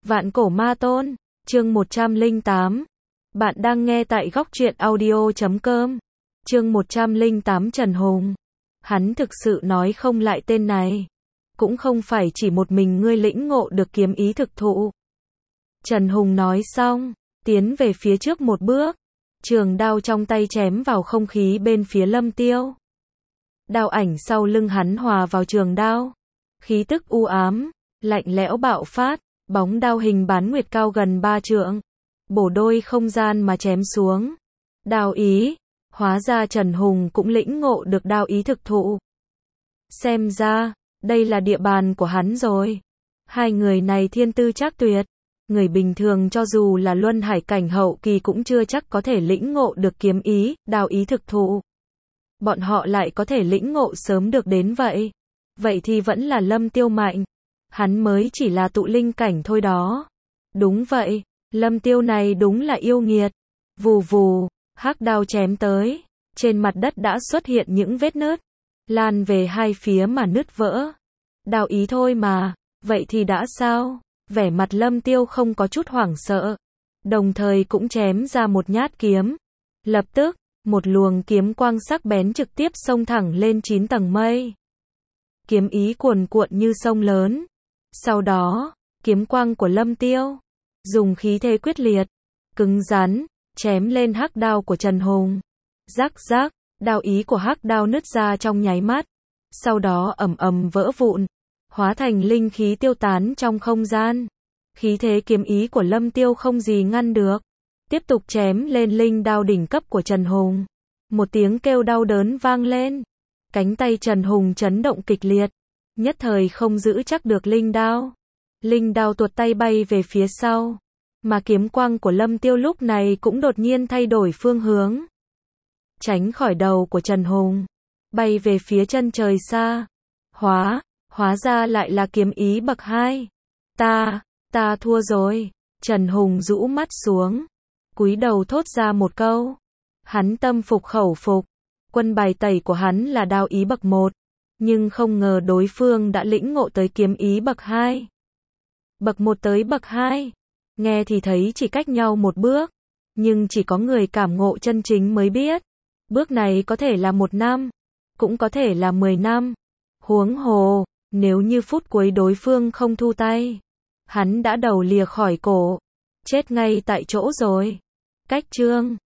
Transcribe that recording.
Vạn cổ ma tôn, chương 108. Bạn đang nghe tại góc truyện audio.com. Chương 108 Trần Hùng. Hắn thực sự nói không lại tên này. Cũng không phải chỉ một mình ngươi lĩnh ngộ được kiếm ý thực thụ. Trần Hùng nói xong, tiến về phía trước một bước. Trường đao trong tay chém vào không khí bên phía Lâm Tiêu. Đao ảnh sau lưng hắn hòa vào trường đao. Khí tức u ám, lạnh lẽo bạo phát. Bóng đao hình bán nguyệt cao gần 3 trượng, bổ đôi không gian mà chém xuống. Đao ý, hóa ra Trần Hùng cũng lĩnh ngộ được đao ý thực thụ. Xem ra, đây là địa bàn của hắn rồi. Hai người này thiên tư chắc tuyệt. Người bình thường cho dù là luân hải cảnh hậu kỳ cũng chưa chắc có thể lĩnh ngộ được kiếm ý, đao ý thực thụ. Bọn họ lại có thể lĩnh ngộ sớm được đến vậy. Vậy thì vẫn là Lâm Tiêu mạnh. Hắn mới chỉ là tụ linh cảnh thôi đó. Đúng vậy, Lâm Tiêu này đúng là yêu nghiệt. Vù vù, hắc đao chém tới, trên mặt đất đã xuất hiện những vết nứt, lan về hai phía mà nứt vỡ. Đao ý thôi mà, vậy thì đã sao? Vẻ mặt Lâm Tiêu không có chút hoảng sợ, đồng thời cũng chém ra một nhát kiếm. Lập tức, một luồng kiếm quang sắc bén trực tiếp xông thẳng lên 9 tầng mây. Kiếm ý cuồn cuộn như sông lớn. Sau đó, kiếm quang của Lâm Tiêu, dùng khí thế quyết liệt, cứng rắn, chém lên hắc đao của Trần Hùng. Rắc rắc, đao ý của hắc đao nứt ra trong nháy mắt, sau đó ầm ầm vỡ vụn, hóa thành linh khí tiêu tán trong không gian. Khí thế kiếm ý của Lâm Tiêu không gì ngăn được, tiếp tục chém lên linh đao đỉnh cấp của Trần Hùng. Một tiếng kêu đau đớn vang lên, cánh tay Trần Hùng chấn động kịch liệt. Nhất thời không giữ chắc được linh đao. Linh đao tuột tay bay về phía sau. Mà kiếm quang của Lâm Tiêu lúc này cũng đột nhiên thay đổi phương hướng. Tránh khỏi đầu của Trần Hùng. Bay về phía chân trời xa. Hóa ra lại là kiếm ý bậc 2. Ta thua rồi. Trần Hùng rũ mắt xuống. Cúi đầu thốt ra một câu. Hắn tâm phục khẩu phục. Quân bài tẩy của hắn là đao ý bậc 1. Nhưng không ngờ đối phương đã lĩnh ngộ tới kiếm ý bậc 2. Bậc 1 tới bậc 2. Nghe thì thấy chỉ cách nhau một bước. Nhưng chỉ có người cảm ngộ chân chính mới biết. Bước này có thể là 1 năm. Cũng có thể là 10 năm. Huống hồ, nếu như phút cuối đối phương không thu tay. Hắn đã đầu lìa khỏi cổ. Chết ngay tại chỗ rồi. Cách chương